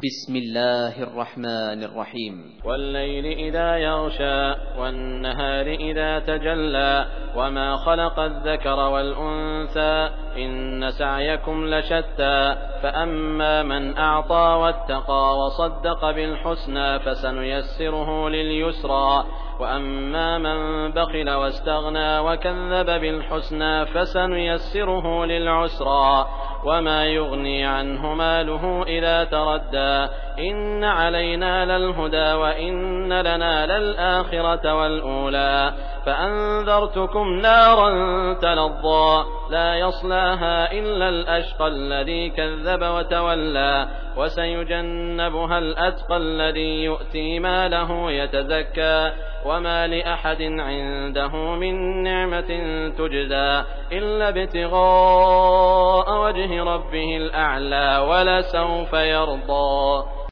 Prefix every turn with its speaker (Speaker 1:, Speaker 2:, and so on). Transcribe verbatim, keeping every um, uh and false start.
Speaker 1: بسم الله الرحمن الرحيم
Speaker 2: والليل إذا يغشى والنهار إذا تجلى وما خلق الذكر والأنثى إن سعيكم لشتى فأما من أعطى واتقى وصدق بالحسنى فسنيسره لليسرى وأما من بخل واستغنى وكذب بالحسنى فسنيسره للعسرى وما يغني عنه ماله إذا تردى إن علينا للهدى وإن لنا للآخرة والأولى فأنذرتكم نارا تلظى لا يصلاها إلا الأشقى الذي كذب وتولى وسيجنبها الأتقى الذي يؤتي ماله يتزكى وما لأحد عنده من نعمة تجزى إلا ابتغاء وجه ربه الأعلى ولسوف يرضى.